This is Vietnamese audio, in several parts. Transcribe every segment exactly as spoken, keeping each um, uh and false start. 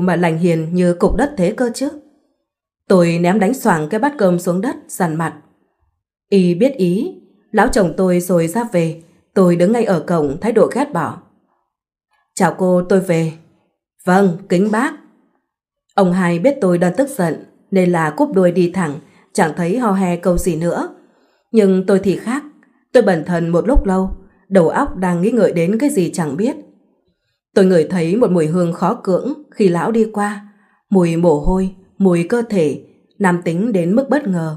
mà lành hiền như cục đất thế cơ chứ? Tôi ném đánh xoàng cái bát cơm xuống đất, dằn mặt. Y biết ý, lão chồng tôi rồi ra về. Tôi đứng ngay ở cổng, thái độ ghét bỏ. Chào cô, tôi về. Vâng, kính bác. Ông hai biết tôi đang tức giận nên là cúp đuôi đi thẳng, chẳng thấy ho he câu gì nữa. Nhưng tôi thì khác. Tôi bần thần một lúc lâu, đầu óc đang nghĩ ngợi đến cái gì chẳng biết. Tôi ngửi thấy một mùi hương khó cưỡng khi lão đi qua. Mùi mồ hôi, mùi cơ thể, nam tính đến mức bất ngờ.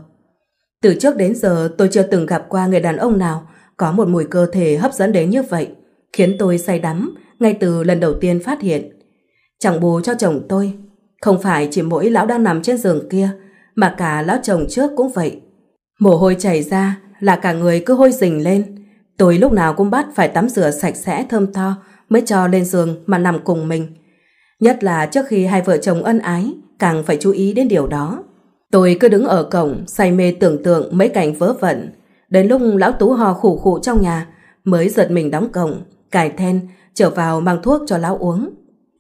Từ trước đến giờ tôi chưa từng gặp qua người đàn ông nào có một mùi cơ thể hấp dẫn đến như vậy, khiến tôi say đắm ngay từ lần đầu tiên phát hiện. Chẳng bù cho chồng tôi, không phải chỉ mỗi lão đang nằm trên giường kia, mà cả lão chồng trước cũng vậy. Mồ hôi chảy ra là cả người cứ hôi rình lên. Tôi lúc nào cũng bắt phải tắm rửa sạch sẽ thơm tho mới cho lên giường mà nằm cùng mình. Nhất là trước khi hai vợ chồng ân ái, càng phải chú ý đến điều đó. Tôi cứ đứng ở cổng say mê tưởng tượng mấy cảnh vớ vẩn. Đến lúc lão Tú ho khủ khủ trong nhà mới giật mình đóng cổng, cài then, trở vào mang thuốc cho lão uống.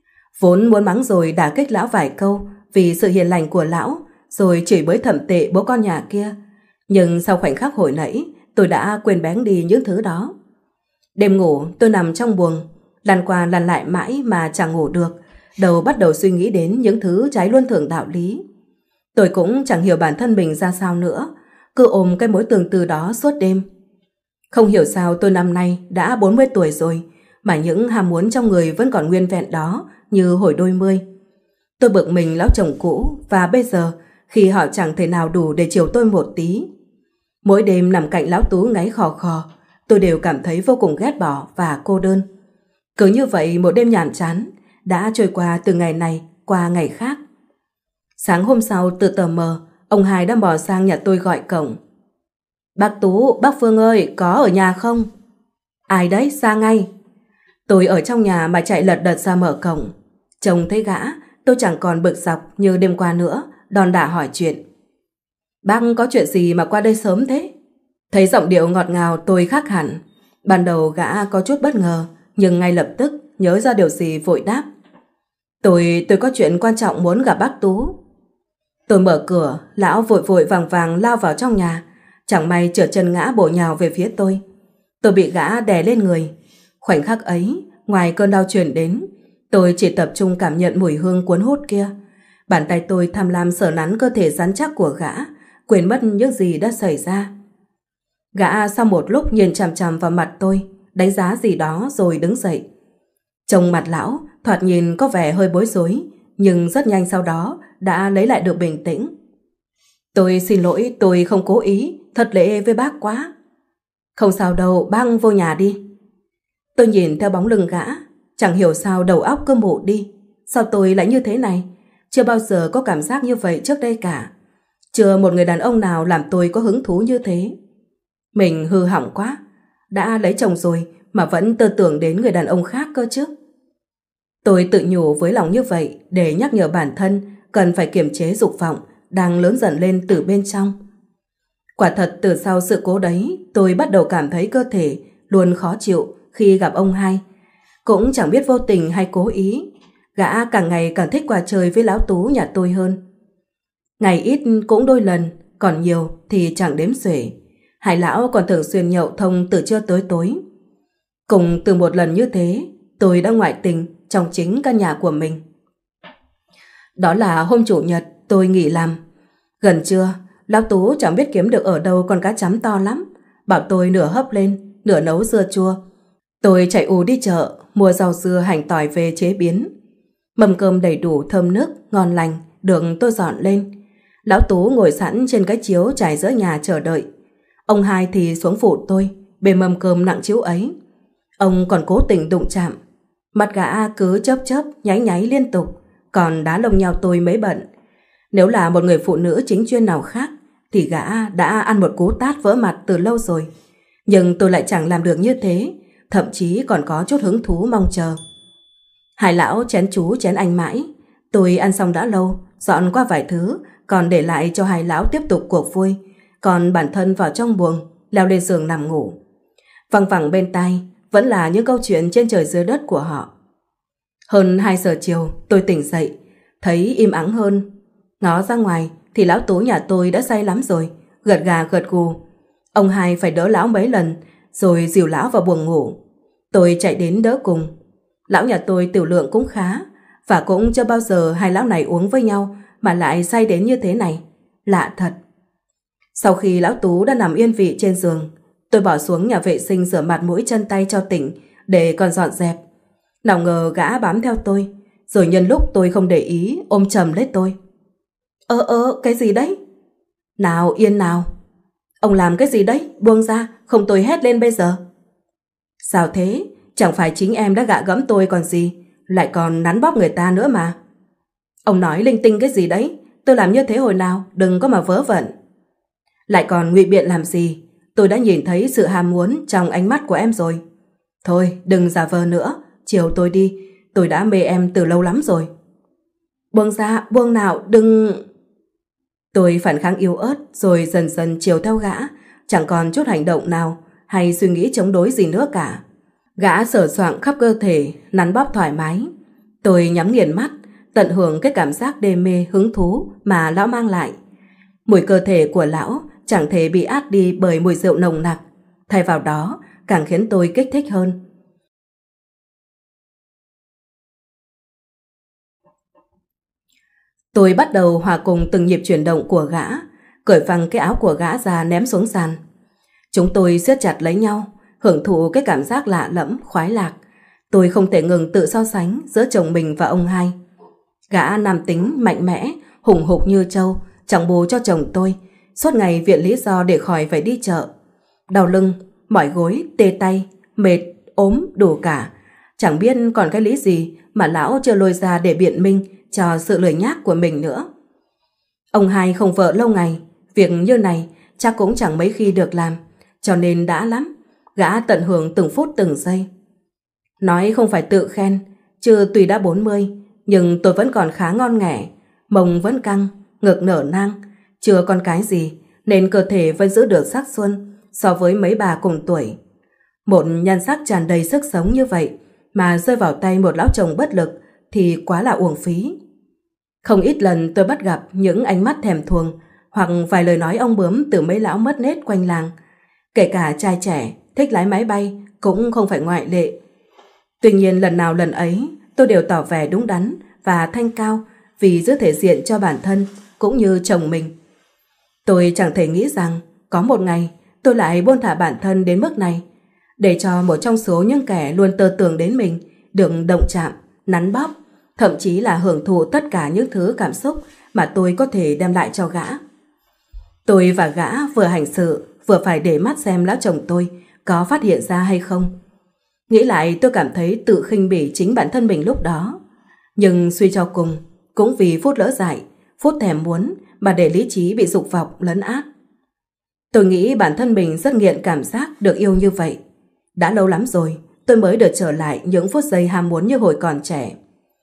Vốn muốn mắng rồi đả kích lão vài câu vì sự hiền lành của lão, rồi chửi bới thậm tệ bố con nhà kia. Nhưng sau khoảnh khắc hồi nãy, tôi đã quên bén đi những thứ đó. Đêm ngủ tôi nằm trong buồng, lăn qua lăn lại mãi mà chẳng ngủ được. Đầu bắt đầu suy nghĩ đến những thứ trái luân thường đạo lý. Tôi cũng chẳng hiểu bản thân mình ra sao nữa, cứ ôm cái mối tương tư đó suốt đêm. Không hiểu sao tôi năm nay đã bốn mươi tuổi rồi, mà những ham muốn trong người vẫn còn nguyên vẹn đó như hồi đôi mươi. Tôi bực mình lão chồng cũ, và bây giờ khi họ chẳng thể nào đủ để chiều tôi một tí. Mỗi đêm nằm cạnh lão Tú ngáy khò khò, tôi đều cảm thấy vô cùng ghét bỏ và cô đơn. Cứ như vậy một đêm nhàm chán đã trôi qua từ ngày này qua ngày khác. Sáng hôm sau từ tờ mờ, ông hai đã bò sang nhà tôi gọi cổng. Bác Tú, bác Phương ơi, có ở nhà không? Ai đấy, ra ngay. Tôi ở trong nhà mà chạy lật đật ra mở cổng. Trông thấy gã, tôi chẳng còn bực dọc như đêm qua nữa, đòn đả hỏi chuyện. Bác có chuyện gì mà qua đây sớm thế? Thấy giọng điệu ngọt ngào tôi khác hẳn. Ban đầu gã có chút bất ngờ, nhưng ngay lập tức nhớ ra điều gì vội đáp. Tôi, tôi có chuyện quan trọng muốn gặp bác Tú. Tôi mở cửa, lão vội vội vàng vàng lao vào trong nhà. Chẳng may trượt chân ngã bổ nhào về phía tôi. Tôi bị gã đè lên người. Khoảnh khắc ấy, ngoài cơn đau truyền đến, tôi chỉ tập trung cảm nhận mùi hương cuốn hút kia. Bàn tay tôi tham lam sờ nắn cơ thể rắn chắc của gã, quên mất những gì đã xảy ra. Gã sau một lúc nhìn chằm chằm vào mặt tôi, đánh giá gì đó rồi đứng dậy. Trông mặt lão thoạt nhìn có vẻ hơi bối rối, nhưng rất nhanh sau đó đã lấy lại được bình tĩnh. Tôi xin lỗi, tôi không cố ý, thật lễ với bác quá. Không sao đâu, bác vô nhà đi. Tôi nhìn theo bóng lưng gã, chẳng hiểu sao đầu óc cứ mụ đi. Sao tôi lại như thế này? Chưa bao giờ có cảm giác như vậy trước đây cả. Chưa một người đàn ông nào làm tôi có hứng thú như thế. Mình hư hỏng quá. Đã lấy chồng rồi mà vẫn tơ tưởng đến người đàn ông khác cơ chứ. Tôi tự nhủ với lòng như vậy để nhắc nhở bản thân cần phải kiềm chế dục vọng đang lớn dần lên từ bên trong. Quả thật từ sau sự cố đấy, tôi bắt đầu cảm thấy cơ thể luôn khó chịu khi gặp ông hai. Cũng chẳng biết vô tình hay cố ý, gã càng ngày càng thích qua chơi với lão Tú nhà tôi hơn. Ngày ít cũng đôi lần, còn nhiều thì chẳng đếm xuể. Hai lão còn thường xuyên nhậu thông từ trưa tới tối. Cùng từ một lần như thế, tôi đã ngoại tình trong chính căn nhà của mình. Đó là hôm chủ nhật tôi nghỉ làm. Gần trưa, lão Tú chẳng biết kiếm được ở đâu con cá chấm to lắm, bảo tôi nửa hấp lên, nửa nấu dưa chua. Tôi chạy ù đi chợ, mua rau dưa hành tỏi về chế biến. Mâm cơm đầy đủ thơm nức, ngon lành, được tôi dọn lên. Lão Tú ngồi sẵn trên cái chiếu trải giữa nhà chờ đợi. Ông hai thì xuống phụ tôi, bê mâm cơm nặng chiếu ấy. Ông còn cố tình đụng chạm. Mặt gã cứ chớp chớp, nháy nháy liên tục, còn đá lông nhau tôi mới bận. Nếu là một người phụ nữ chính chuyên nào khác, thì gã đã ăn một cú tát vỡ mặt từ lâu rồi. Nhưng tôi lại chẳng làm được như thế, thậm chí còn có chút hứng thú mong chờ. Hai lão chén chú chén anh mãi. Tôi ăn xong đã lâu, dọn qua vài thứ, còn để lại cho hai lão tiếp tục cuộc vui. Còn bản thân vào trong buồng, leo lên giường nằm ngủ. Văng vẳng bên tai vẫn là những câu chuyện trên trời dưới đất của họ. Hơn hai giờ chiều tôi tỉnh dậy. Thấy im ắng hơn, ngó ra ngoài thì lão Tú nhà tôi đã say lắm rồi, gật gà gật gù. Ông hai phải đỡ lão mấy lần, rồi dìu lão vào buồng ngủ. Tôi chạy đến đỡ cùng. Lão nhà tôi tiểu lượng cũng khá, và cũng chưa bao giờ hai lão này uống với nhau mà lại say đến như thế này. Lạ thật. Sau khi lão Tú đã nằm yên vị trên giường, tôi bỏ xuống nhà vệ sinh rửa mặt mũi chân tay cho tỉnh để còn dọn dẹp. Nào ngờ gã bám theo tôi, rồi nhân lúc tôi không để ý ôm chầm lấy tôi. Ơ ơ, cái gì đấy? Nào, yên nào. Ông làm cái gì đấy? Buông ra, không tôi hét lên bây giờ. Sao thế? Chẳng phải chính em đã gạ gẫm tôi còn gì, lại còn nắn bóp người ta nữa mà. Ông nói linh tinh cái gì đấy? Tôi làm như thế hồi nào? Đừng có mà vớ vẩn. Lại còn ngụy biện làm gì? Tôi đã nhìn thấy sự ham muốn trong ánh mắt của em rồi. Thôi, đừng giả vờ nữa, chiều tôi đi. Tôi đã mê em từ lâu lắm rồi. Buông ra, buông nào, đừng... Tôi phản kháng yếu ớt rồi dần dần chiều theo gã, chẳng còn chút hành động nào hay suy nghĩ chống đối gì nữa cả. Gã sờ soạng khắp cơ thể, nắn bóp thoải mái. Tôi nhắm nghiền mắt, tận hưởng cái cảm giác đê mê hứng thú mà lão mang lại. Mùi cơ thể của lão chẳng thể bị át đi bởi mùi rượu nồng nặc, thay vào đó càng khiến tôi kích thích hơn. Tôi bắt đầu hòa cùng từng nhịp chuyển động của gã, cởi phăng cái áo của gã ra ném xuống sàn. Chúng tôi siết chặt lấy nhau, hưởng thụ cái cảm giác lạ lẫm, khoái lạc. Tôi không thể ngừng tự so sánh giữa chồng mình và ông hai. Gã nam tính, mạnh mẽ, hùng hục như trâu, chẳng bù cho chồng tôi, suốt ngày viện lý do để khỏi phải đi chợ. Đau lưng, mỏi gối, tê tay, mệt, ốm, đủ cả. Chẳng biết còn cái lý gì mà lão chưa lôi ra để biện minh cho sự lười nhác của mình nữa. Ông hai không vợ lâu ngày, việc như này chắc cũng chẳng mấy khi được làm, cho nên đã lắm, gã tận hưởng từng phút từng giây. Nói không phải tự khen, chứ tuy đã bốn mươi, nhưng tôi vẫn còn khá ngon nghẻ, mông vẫn căng, ngực nở nang, chưa con cái gì, nên cơ thể vẫn giữ được sắc xuân so với mấy bà cùng tuổi. Một nhan sắc tràn đầy sức sống như vậy mà rơi vào tay một lão chồng bất lực thì quá là uổng phí. Không ít lần tôi bắt gặp những ánh mắt thèm thuồng hoặc vài lời nói ong bướm từ mấy lão mất nết quanh làng. Kể cả trai trẻ thích lái máy bay cũng không phải ngoại lệ. Tuy nhiên lần nào lần ấy tôi đều tỏ vẻ đúng đắn và thanh cao vì giữ thể diện cho bản thân cũng như chồng mình. Tôi chẳng thể nghĩ rằng có một ngày tôi lại buông thả bản thân đến mức này, để cho một trong số những kẻ luôn tơ tưởng đến mình được động chạm, nắn bóp, thậm chí là hưởng thụ tất cả những thứ cảm xúc mà tôi có thể đem lại cho gã. Tôi và gã vừa hành sự vừa phải để mắt xem lão chồng tôi có phát hiện ra hay không. Nghĩ lại tôi cảm thấy tự khinh bỉ chính bản thân mình lúc đó. Nhưng suy cho cùng, cũng vì phút lỡ dại, phút thèm muốn mà để lý trí bị dục vọng lấn át. Tôi nghĩ bản thân mình rất nghiện cảm giác được yêu như vậy. Đã lâu lắm rồi tôi mới được trở lại những phút giây ham muốn như hồi còn trẻ.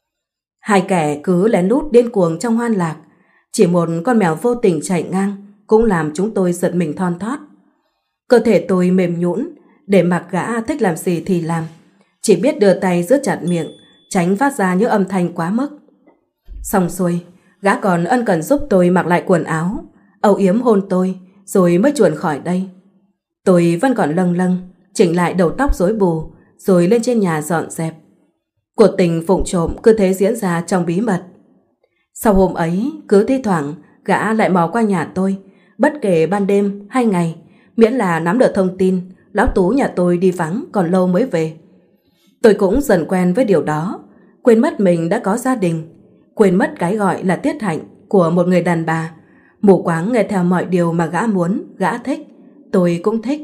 Hai kẻ cứ lén lút điên cuồng trong hoan lạc, chỉ một con mèo vô tình chạy ngang cũng làm chúng tôi giật mình thon thót. Cơ thể tôi mềm nhũn, để mặc gã thích làm gì thì làm, chỉ biết đưa tay giữ chặt miệng, tránh phát ra những âm thanh quá mức. Xong xuôi, gã còn ân cần giúp tôi mặc lại quần áo, âu yếm hôn tôi, rồi mới chuồn khỏi đây. Tôi vẫn còn lâng lâng, chỉnh lại đầu tóc rối bù, rồi lên trên nhà dọn dẹp. Cuộc tình vụng trộm cứ thế diễn ra trong bí mật. Sau hôm ấy, cứ thi thoảng gã lại mò qua nhà tôi, bất kể ban đêm hay ngày, miễn là nắm được thông tin lão Tú nhà tôi đi vắng còn lâu mới về. Tôi cũng dần quen với điều đó, quên mất mình đã có gia đình, quên mất cái gọi là tiết hạnh của một người đàn bà, mù quáng nghe theo mọi điều mà gã muốn, gã thích, tôi cũng thích.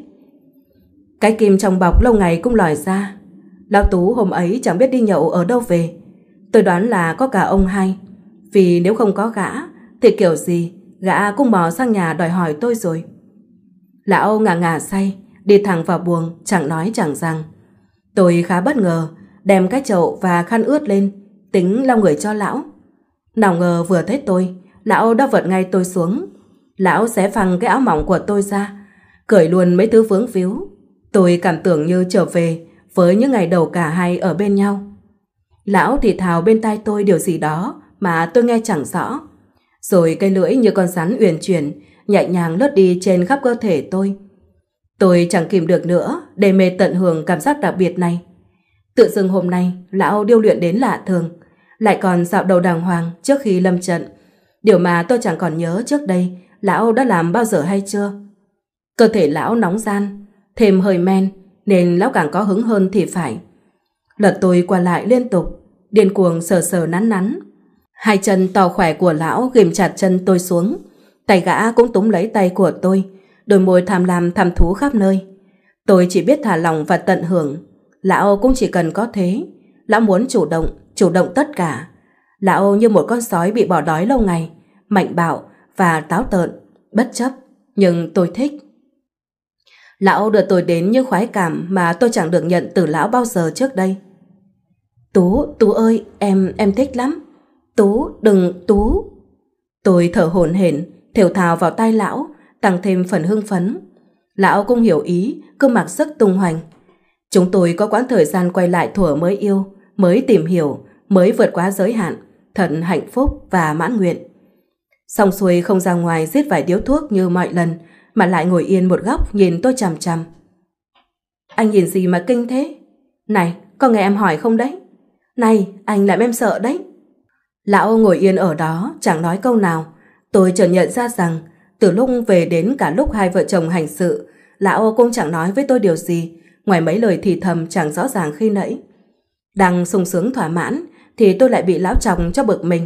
Cái kim trong bọc lâu ngày cũng lòi ra. Lão Tú hôm ấy chẳng biết đi nhậu ở đâu về. Tôi đoán là có cả ông hai, vì nếu không có gã thì kiểu gì gã cũng mò sang nhà đòi hỏi tôi rồi. Lão ngà ngà say, đi thẳng vào buồng, chẳng nói chẳng rằng. Tôi khá bất ngờ, đem cái chậu và khăn ướt lên, tính lau người cho lão. Nào ngờ vừa thấy tôi, lão đã vật ngay tôi xuống. Lão xé phăng cái áo mỏng của tôi ra, cởi luôn mấy thứ vướng víu. Tôi cảm tưởng như trở về với những ngày đầu cả hai ở bên nhau. Lão thì thào bên tai tôi điều gì đó mà tôi nghe chẳng rõ. Rồi cây lưỡi như con rắn uyển chuyển, nhẹ nhàng lướt đi trên khắp cơ thể tôi. Tôi chẳng kìm được nữa, để mê tận hưởng cảm giác đặc biệt này. Tự dưng hôm nay, lão điêu luyện đến lạ thường, lại còn dạo đầu đàng hoàng trước khi lâm trận. Điều mà tôi chẳng còn nhớ trước đây, lão đã làm bao giờ hay chưa. Cơ thể lão nóng gian, thêm hơi men, nên lão càng có hứng hơn thì phải. Lật tôi qua lại liên tục, điên cuồng sờ sờ nắn nắn. Hai chân to khỏe của lão ghìm chặt chân tôi xuống, tay gã cũng túm lấy tay của tôi, đôi môi tham lam thăm thú khắp nơi. Tôi chỉ biết thả lòng và tận hưởng. Lão cũng chỉ cần có thế. Lão muốn chủ động, chủ động tất cả. Lão như một con sói bị bỏ đói lâu ngày, mạnh bạo và táo tợn, bất chấp, nhưng tôi thích. Lão đưa tôi đến những khoái cảm mà tôi chẳng được nhận từ lão bao giờ trước đây. Tú, Tú ơi, em, em thích lắm. Tú, đừng, Tú. Tôi thở hổn hển, thều thào vào tai lão, tăng thêm phần hưng phấn. Lão cũng hiểu ý, cứ mặc sức tung hoành. Chúng tôi có quãng thời gian quay lại thuở mới yêu, mới tìm hiểu, mới vượt qua giới hạn, thật hạnh phúc và mãn nguyện. Xong xuôi không ra ngoài giết vài điếu thuốc như mọi lần, mà lại ngồi yên một góc nhìn tôi chằm chằm. Anh nhìn gì mà kinh thế? Này, có nghe em hỏi không đấy? Này, anh làm em sợ đấy. Lão ngồi yên ở đó, chẳng nói câu nào. Tôi chợt nhận ra rằng, từ lúc về đến cả lúc hai vợ chồng hành sự, lão cũng chẳng nói với tôi điều gì, ngoài mấy lời thì thầm chẳng rõ ràng khi nãy. Đang sung sướng thỏa mãn, thì tôi lại bị lão chọc cho bực mình.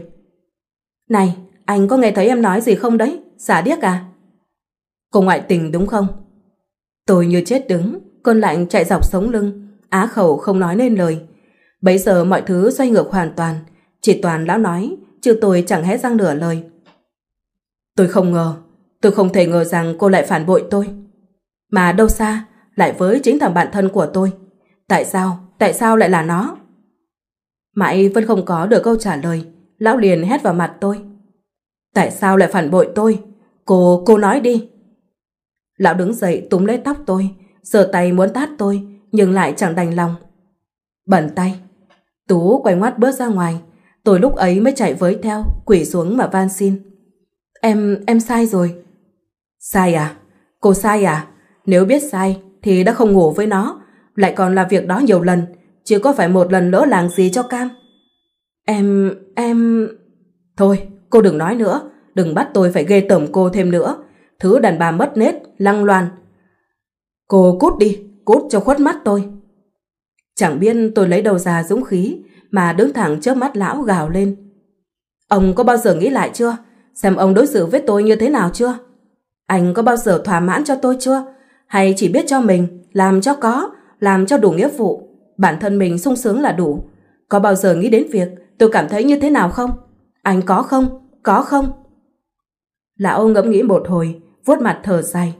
Này, anh có nghe thấy em nói gì không đấy? Xả điếc à? Cô ngoại tình đúng không? Tôi như chết đứng, cơn lạnh chạy dọc sống lưng, á khẩu không nói nên lời. Bấy giờ mọi thứ xoay ngược hoàn toàn, chỉ toàn lão nói, chứ tôi chẳng hé răng nửa lời. Tôi không ngờ, tôi không thể ngờ rằng cô lại phản bội tôi. Mà đâu xa, lại với chính thằng bạn thân của tôi. Tại sao, tại sao lại là nó? Mãi vẫn không có được câu trả lời, lão liền hét vào mặt tôi. Tại sao lại phản bội tôi? Cô, cô nói đi. Lão đứng dậy túm lấy tóc tôi, giơ tay muốn tát tôi, nhưng lại chẳng đành lòng. Bẩn tay. Tú quay ngoắt bước ra ngoài. Tôi lúc ấy mới chạy với theo, quỳ xuống mà van xin. Em, em sai rồi. Sai à? Cô sai à? Nếu biết sai thì đã không ngủ với nó, lại còn làm việc đó nhiều lần, chứ có phải một lần lỡ làng gì cho cam. Em, em... Thôi, cô đừng nói nữa, đừng bắt tôi phải ghê tởm cô thêm nữa. Thứ đàn bà mất nết, lăng loàn. Cô cút đi, cút cho khuất mắt tôi. Chẳng biết tôi lấy đâu ra dũng khí mà đứng thẳng trước mắt lão gào lên. Ông có bao giờ nghĩ lại chưa? Xem ông đối xử với tôi như thế nào chưa? Anh có bao giờ thỏa mãn cho tôi chưa? Hay chỉ biết cho mình, làm cho có, làm cho đủ nghĩa vụ, bản thân mình sung sướng là đủ? Có bao giờ nghĩ đến việc tôi cảm thấy như thế nào không? Anh có không? Có không? Lão ngẫm nghĩ một hồi, vuốt mặt thở dài.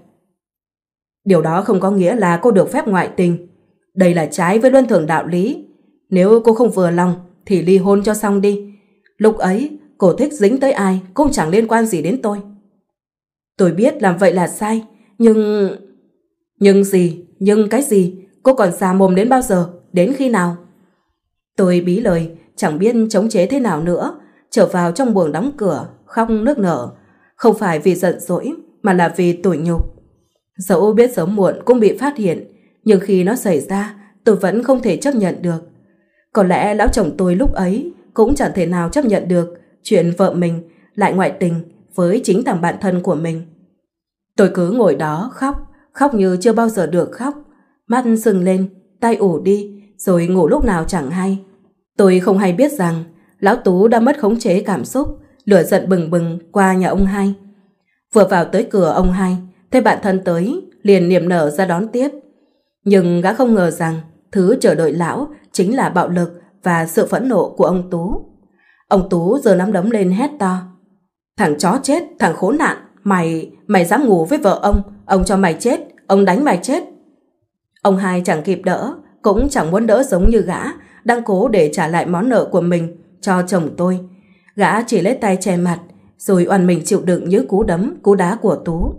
Điều đó không có nghĩa là cô được phép ngoại tình. Đây là trái với luân thường đạo lý. Nếu cô không vừa lòng thì ly hôn cho xong đi. Lúc ấy cô thích dính tới ai cũng chẳng liên quan gì đến tôi. Tôi biết làm vậy là sai, nhưng... Nhưng gì? Nhưng cái gì? Cô còn xà mồm đến bao giờ? Đến khi nào? Tôi bí lời, chẳng biết chống chế thế nào nữa, trở vào trong buồng đóng cửa, khóc nức nở. Không phải vì giận dỗi, mà là vì tủi nhục. Dẫu biết sớm muộn cũng bị phát hiện, nhưng khi nó xảy ra, tôi vẫn không thể chấp nhận được. Có lẽ lão chồng tôi lúc ấy cũng chẳng thể nào chấp nhận được chuyện vợ mình lại ngoại tình với chính thằng bạn thân của mình. Tôi cứ ngồi đó khóc, khóc như chưa bao giờ được khóc, mắt sưng lên, tay ủ đi, rồi ngủ lúc nào chẳng hay. Tôi không hay biết rằng lão Tú đã mất khống chế cảm xúc, lửa giận bừng bừng qua nhà ông hai. Vừa vào tới cửa ông hai, thấy bạn thân tới, liền niềm nở ra đón tiếp. Nhưng gã không ngờ rằng thứ chờ đợi lão chính là bạo lực và sự phẫn nộ của ông Tú. Ông Tú giơ nắm đấm lên hét to. Thằng chó chết, thằng khốn nạn, mày, mày dám ngủ với vợ ông, ông cho mày chết, ông đánh mày chết. Ông hai chẳng kịp đỡ, cũng chẳng muốn đỡ giống như gã, đang cố để trả lại món nợ của mình cho chồng tôi. Gã chỉ lấy tay che mặt, rồi oằn mình chịu đựng những cú đấm, cú đá của Tú.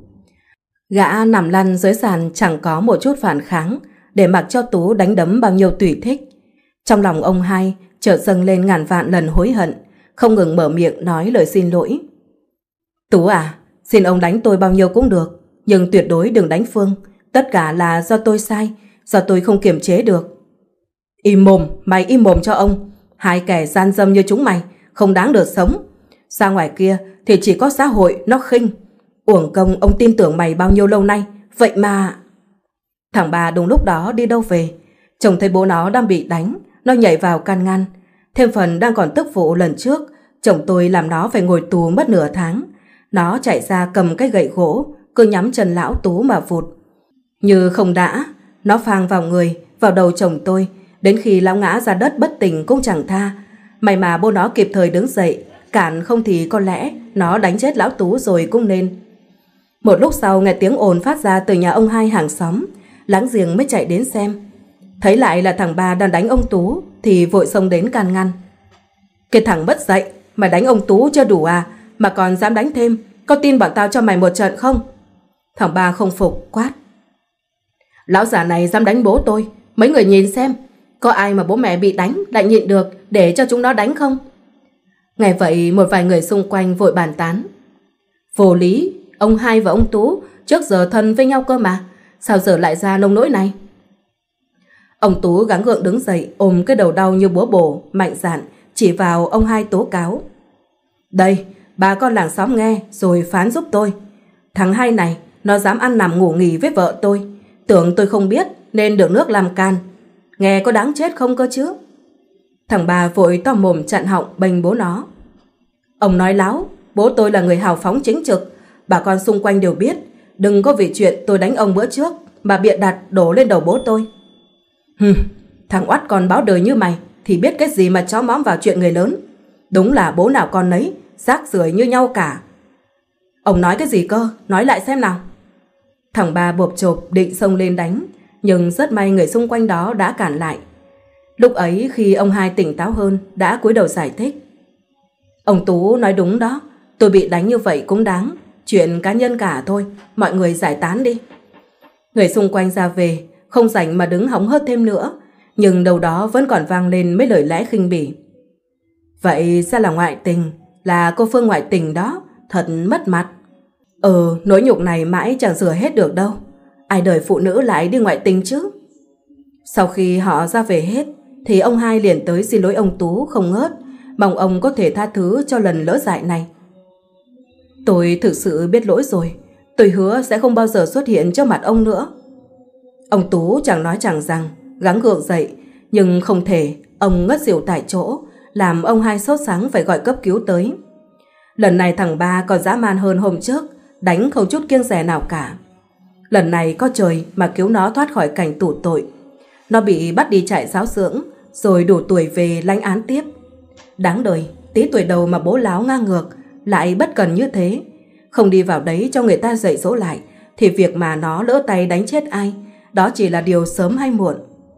Gã nằm lăn dưới sàn chẳng có một chút phản kháng, để mặc cho Tú đánh đấm bao nhiêu tùy thích. Trong lòng ông hai chợt dâng lên ngàn vạn lần hối hận, không ngừng mở miệng nói lời xin lỗi. Tú à, xin ông đánh tôi bao nhiêu cũng được, nhưng tuyệt đối đừng đánh Phương. Tất cả là do tôi sai, do tôi không kiềm chế được. Im mồm, mày im mồm cho ông. Hai kẻ gian dâm như chúng mày không đáng được sống. Ra ngoài kia thì chỉ có xã hội nó khinh. Uổng công ông tin tưởng mày bao nhiêu lâu nay. Vậy mà... Thằng ba đúng lúc đó đi đâu về, trông thấy bố nó đang bị đánh, nó nhảy vào can ngăn. Thêm phần đang còn tức vụ lần trước chồng tôi làm nó phải ngồi tù mất nửa tháng. Nó chạy ra cầm cái gậy gỗ, cứ nhắm chân lão Tú mà vụt. Như không đã, nó phang vào người, vào đầu chồng tôi, đến khi lão ngã ra đất bất tỉnh cũng chẳng tha. May mà bố nó kịp thời đứng dậy cản, không thì có lẽ nó đánh chết lão Tú rồi cũng nên. Một lúc sau nghe tiếng ồn phát ra từ nhà ông hai hàng xóm, láng giềng mới chạy đến xem. Thấy lại là thằng ba đang đánh ông Tú thì vội xông đến can ngăn. Cái thằng mất dạy, mày đánh ông Tú chưa đủ à, mà còn dám đánh thêm, có tin bọn tao cho mày một trận không? Thằng ba không phục quát. Lão già này dám đánh bố tôi, mấy người nhìn xem, có ai mà bố mẹ bị đánh lại nhịn được để cho chúng nó đánh không? Nghe vậy một vài người xung quanh vội bàn tán. Vô lý, ông hai và ông Tú trước giờ thân với nhau cơ mà, sao giờ lại ra nông nỗi này? Ông Tú gắng gượng đứng dậy, ôm cái đầu đau như búa bổ, mạnh dạn chỉ vào ông hai tố cáo. Đây, bà con làng xóm nghe rồi phán giúp tôi. Thằng hai này nó dám ăn nằm ngủ nghỉ với vợ tôi, tưởng tôi không biết nên được nước làm can. Nghe có đáng chết không cơ chứ? Thằng ba vội to mồm chặn họng bênh bố nó. Ông nói láo, bố tôi là người hào phóng chính trực, bà con xung quanh đều biết. Đừng có vì chuyện tôi đánh ông bữa trước mà bịa đặt đổ lên đầu bố tôi. Hừm, thằng oắt con báo đời như mày thì biết cái gì mà chó móm vào chuyện người lớn. Đúng là bố nào con nấy, rác rưởi như nhau cả. Ông nói cái gì cơ, nói lại xem nào. Thằng ba bộp chộp định xông lên đánh, nhưng rất may người xung quanh đó đã cản lại. Lúc ấy khi ông hai tỉnh táo hơn, đã cúi đầu giải thích. Ông Tú nói đúng đó, tôi bị đánh như vậy cũng đáng, chuyện cá nhân cả thôi, mọi người giải tán đi. Người xung quanh ra về, không rảnh mà đứng hóng hớt thêm nữa, nhưng đầu đó vẫn còn vang lên mấy lời lẽ khinh bỉ. Vậy ra là ngoại tình, là cô Phương ngoại tình đó, thật mất mặt. Ừ, nỗi nhục này mãi chẳng rửa hết được đâu, ai đời phụ nữ lại đi ngoại tình chứ. Sau khi họ ra về hết, thì ông hai liền tới xin lỗi ông Tú không ngớt, mong ông có thể tha thứ cho lần lỡ dại này. Tôi thực sự biết lỗi rồi, tôi hứa sẽ không bao giờ xuất hiện trước mặt ông nữa. Ông Tú chẳng nói chẳng rằng, gắng gượng dậy, nhưng không thể, ông ngất xỉu tại chỗ, làm ông hai sốt sắng phải gọi cấp cứu tới. Lần này thằng ba còn dã man hơn hôm trước, đánh không chút kiêng dè nào cả. Lần này có trời mà cứu nó thoát khỏi cảnh tù tội. Nó bị bắt đi trại giáo dưỡng, rồi đủ tuổi về lãnh án tiếp. Đáng đời, tí tuổi đầu mà bố láo ngang ngược, lại bất cần như thế. Không đi vào đấy cho người ta dạy dỗ lại, thì việc mà nó lỡ tay đánh chết ai, đó chỉ là điều sớm hay muộn.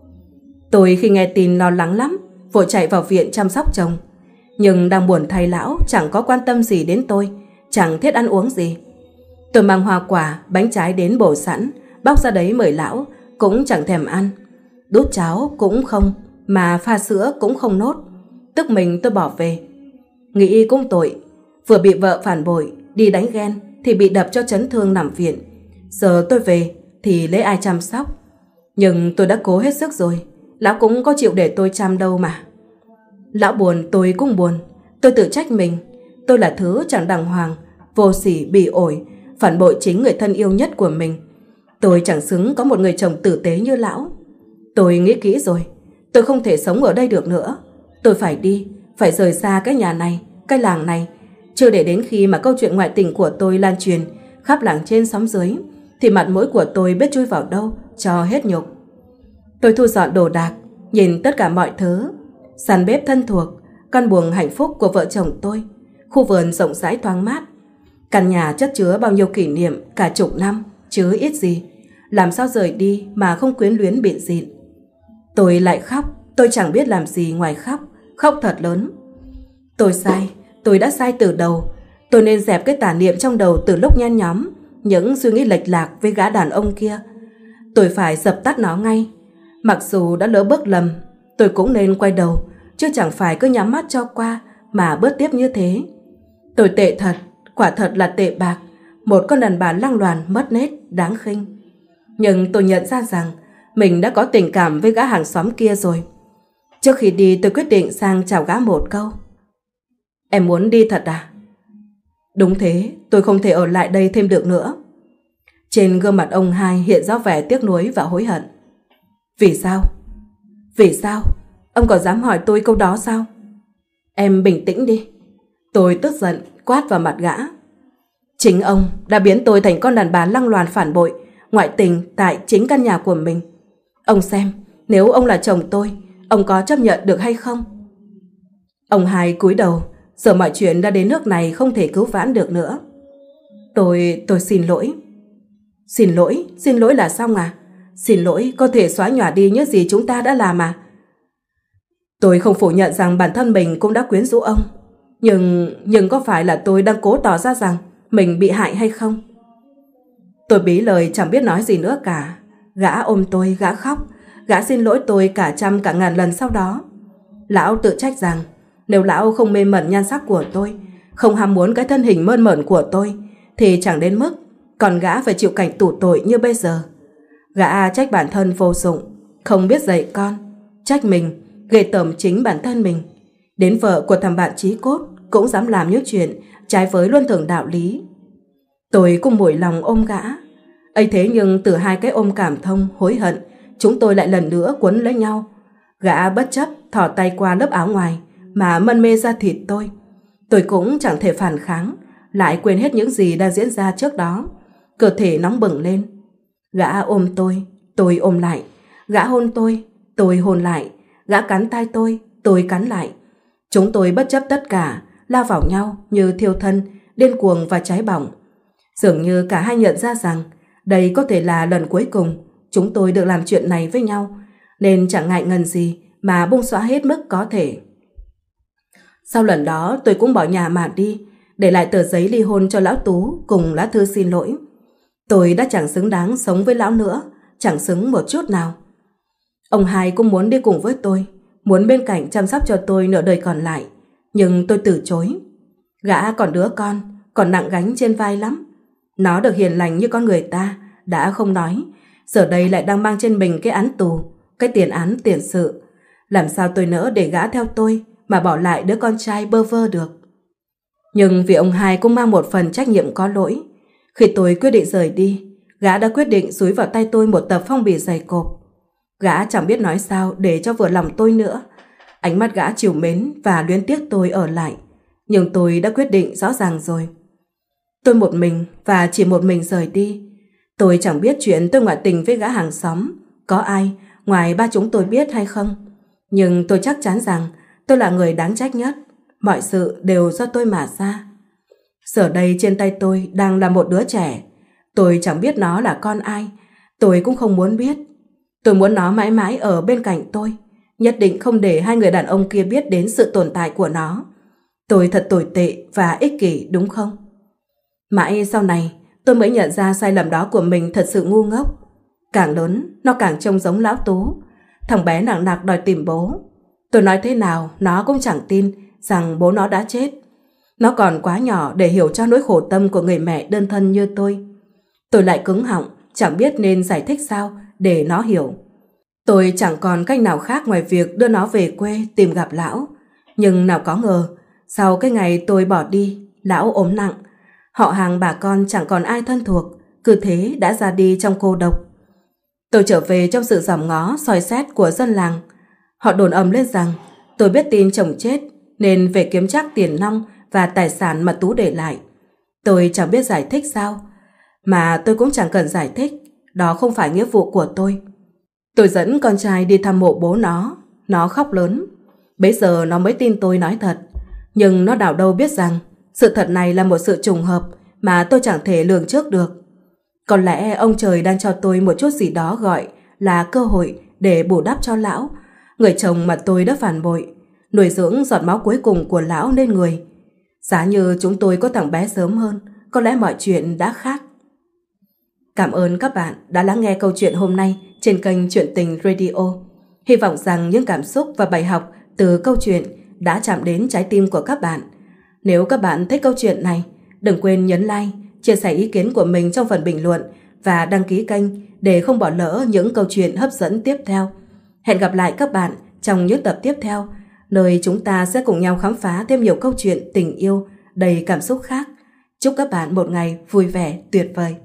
Tôi khi nghe tin lo lắng lắm, vội chạy vào viện chăm sóc chồng. Nhưng đang buồn thay lão chẳng có quan tâm gì đến tôi, chẳng thiết ăn uống gì. Tôi mang hoa quả, bánh trái đến bổ sẵn, bóc ra đấy mời lão, cũng chẳng thèm ăn. Đút cháo cũng không, mà pha sữa cũng không nốt. Tức mình tôi bỏ về. Nghĩ cũng tội, vừa bị vợ phản bội, đi đánh ghen, thì bị đập cho chấn thương nằm viện. Giờ tôi về thì lấy ai chăm sóc. Nhưng tôi đã cố hết sức rồi, lão cũng có chịu để tôi chăm đâu mà. Lão buồn tôi cũng buồn, tôi tự trách mình. Tôi là thứ chẳng đàng hoàng, vô sỉ bỉ ổi, phản bội chính người thân yêu nhất của mình. Tôi chẳng xứng có một người chồng tử tế như lão. Tôi nghĩ kỹ rồi, tôi không thể sống ở đây được nữa. Tôi phải đi, phải rời xa cái nhà này, cái làng này. Chưa để đến khi mà câu chuyện ngoại tình của tôi lan truyền khắp làng trên xóm dưới, thì mặt mũi của tôi biết chui vào đâu cho hết nhục. Tôi thu dọn đồ đạc, nhìn tất cả mọi thứ, sàn bếp thân thuộc, căn buồng hạnh phúc của vợ chồng tôi, khu vườn rộng rãi thoáng mát, căn nhà chất chứa bao nhiêu kỷ niệm cả chục năm chứ ít gì. Làm sao rời đi mà không quyến luyến bịn dịn. Tôi lại khóc, tôi chẳng biết làm gì ngoài khóc, khóc thật lớn. Tôi sai, tôi đã sai từ đầu. Tôi nên dẹp cái tà niệm trong đầu từ lúc nhen nhóm, những suy nghĩ lệch lạc với gã đàn ông kia. Tôi phải dập tắt nó ngay. Mặc dù đã lỡ bước lầm, tôi cũng nên quay đầu, chứ chẳng phải cứ nhắm mắt cho qua mà bớt tiếp như thế. Tôi tệ thật, quả thật là tệ bạc, một con đàn bà lăng loàn mất nết, đáng khinh. Nhưng tôi nhận ra rằng mình đã có tình cảm với gã hàng xóm kia rồi. Trước khi đi tôi quyết định sang chào gã một câu. Em muốn đi thật à? Đúng thế, tôi không thể ở lại đây thêm được nữa. Trên gương mặt ông hai hiện rõ vẻ tiếc nuối và hối hận. Vì sao? Vì sao? Ông còn dám hỏi tôi câu đó sao? Em bình tĩnh đi. Tôi tức giận quát vào mặt gã. Chính ông đã biến tôi thành con đàn bà lăng loàn phản bội, ngoại tình tại chính căn nhà của mình. Ông xem, nếu ông là chồng tôi, ông có chấp nhận được hay không? Ông hai cúi đầu, giờ mọi chuyện đã đến nước này không thể cứu vãn được nữa. Tôi, tôi xin lỗi. Xin lỗi? Xin lỗi là xong à? Xin lỗi có thể xóa nhòa đi những gì chúng ta đã làm à? Tôi không phủ nhận rằng bản thân mình cũng đã quyến rũ ông. Nhưng, nhưng có phải là tôi đang cố tỏ ra rằng mình bị hại hay không? Tôi bí lời chẳng biết nói gì nữa cả. Gã ôm tôi, gã khóc. Gã xin lỗi tôi cả trăm cả ngàn lần sau đó. Lão tự trách rằng nếu lão không mê mẩn nhan sắc của tôi, không ham muốn cái thân hình mơn mởn của tôi, thì chẳng đến mức còn gã phải chịu cảnh tù tội như bây giờ. Gã trách bản thân vô dụng, không biết dạy con. Trách mình, ghê tởm chính bản thân mình. Đến vợ của thằng bạn chí cốt cũng dám làm những chuyện trái với luân thường đạo lý. Tôi cũng mủi lòng ôm gã. Ấy thế nhưng từ hai cái ôm cảm thông, hối hận, chúng tôi lại lần nữa quấn lấy nhau. Gã bất chấp thò tay qua lớp áo ngoài mà mân mê ra thịt tôi. Tôi cũng chẳng thể phản kháng, lại quên hết những gì đang diễn ra trước đó. Cơ thể nóng bừng lên. Gã ôm tôi, tôi ôm lại. Gã hôn tôi, tôi hôn lại. Gã cắn tai tôi, tôi cắn lại. Chúng tôi bất chấp tất cả, lao vào nhau như thiêu thân, điên cuồng và cháy bỏng. Dường như cả hai nhận ra rằng đây có thể là lần cuối cùng chúng tôi được làm chuyện này với nhau, nên chẳng ngại ngần gì mà bung xóa hết mức có thể. Sau lần đó tôi cũng bỏ nhà mà đi, để lại tờ giấy ly hôn cho lão Tú cùng lá thư xin lỗi. Tôi đã chẳng xứng đáng sống với lão nữa, chẳng xứng một chút nào. Ông hai cũng muốn đi cùng với tôi, muốn bên cạnh chăm sóc cho tôi nửa đời còn lại, nhưng tôi từ chối. Gã còn đứa con, còn nặng gánh trên vai lắm. Nó được hiền lành như con người ta, đã không nói, giờ đây lại đang mang trên mình cái án tù, cái tiền án tiền sự. Làm sao tôi nỡ để gã theo tôi mà bỏ lại đứa con trai bơ vơ được? Nhưng vì ông hai cũng mang một phần trách nhiệm có lỗi. Khi tôi quyết định rời đi, gã đã quyết định dúi vào tay tôi một tập phong bì dày cộp. Gã chẳng biết nói sao để cho vừa lòng tôi nữa. Ánh mắt gã trìu mến và luyến tiếc tôi ở lại. Nhưng tôi đã quyết định rõ ràng rồi. Tôi một mình và chỉ một mình rời đi. Tôi chẳng biết chuyện tôi ngoại tình với gã hàng xóm có ai ngoài ba chúng tôi biết hay không. Nhưng tôi chắc chắn rằng tôi là người đáng trách nhất. Mọi sự đều do tôi mà ra. Giờ đây trên tay tôi đang là một đứa trẻ. Tôi chẳng biết nó là con ai. Tôi cũng không muốn biết. Tôi muốn nó mãi mãi ở bên cạnh tôi. Nhất định không để hai người đàn ông kia biết đến sự tồn tại của nó. Tôi thật tồi tệ và ích kỷ đúng không? Mãi sau này tôi mới nhận ra sai lầm đó của mình thật sự ngu ngốc. Càng lớn nó càng trông giống lão Tú. Thằng bé nặng nặc đòi tìm bố. Tôi nói thế nào nó cũng chẳng tin rằng bố nó đã chết. Nó còn quá nhỏ để hiểu cho nỗi khổ tâm của người mẹ đơn thân như tôi. Tôi lại cứng họng, chẳng biết nên giải thích sao để nó hiểu. Tôi chẳng còn cách nào khác ngoài việc đưa nó về quê tìm gặp lão. Nhưng nào có ngờ, sau cái ngày tôi bỏ đi, lão ốm nặng. Họ hàng bà con chẳng còn ai thân thuộc, cứ thế đã ra đi trong cô độc. Tôi trở về trong sự giòm ngó soi xét của dân làng. Họ đồn ầm lên rằng tôi biết tin chồng chết nên về kiếm trác tiền nong và tài sản mà Tú để lại. Tôi chẳng biết giải thích sao, mà tôi cũng chẳng cần giải thích, đó không phải nghĩa vụ của tôi. Tôi dẫn con trai đi thăm mộ bố nó, nó khóc lớn. Bấy giờ nó mới tin tôi nói thật, nhưng nó đảo đâu biết rằng sự thật này là một sự trùng hợp mà tôi chẳng thể lường trước được. Có lẽ ông trời đang cho tôi một chút gì đó gọi là cơ hội để bù đắp cho lão, người chồng mà tôi đã phản bội, nuôi dưỡng giọt máu cuối cùng của lão lên người. Giá như chúng tôi có thằng bé sớm hơn, có lẽ mọi chuyện đã khác. Cảm ơn các bạn đã lắng nghe câu chuyện hôm nay trên kênh Chuyện Tình Radio. Hy vọng rằng những cảm xúc và bài học từ câu chuyện đã chạm đến trái tim của các bạn. Nếu các bạn thích câu chuyện này, đừng quên nhấn like, chia sẻ ý kiến của mình trong phần bình luận và đăng ký kênh để không bỏ lỡ những câu chuyện hấp dẫn tiếp theo. Hẹn gặp lại các bạn trong những tập tiếp theo, nơi chúng ta sẽ cùng nhau khám phá thêm nhiều câu chuyện tình yêu đầy cảm xúc khác. Chúc các bạn một ngày vui vẻ tuyệt vời.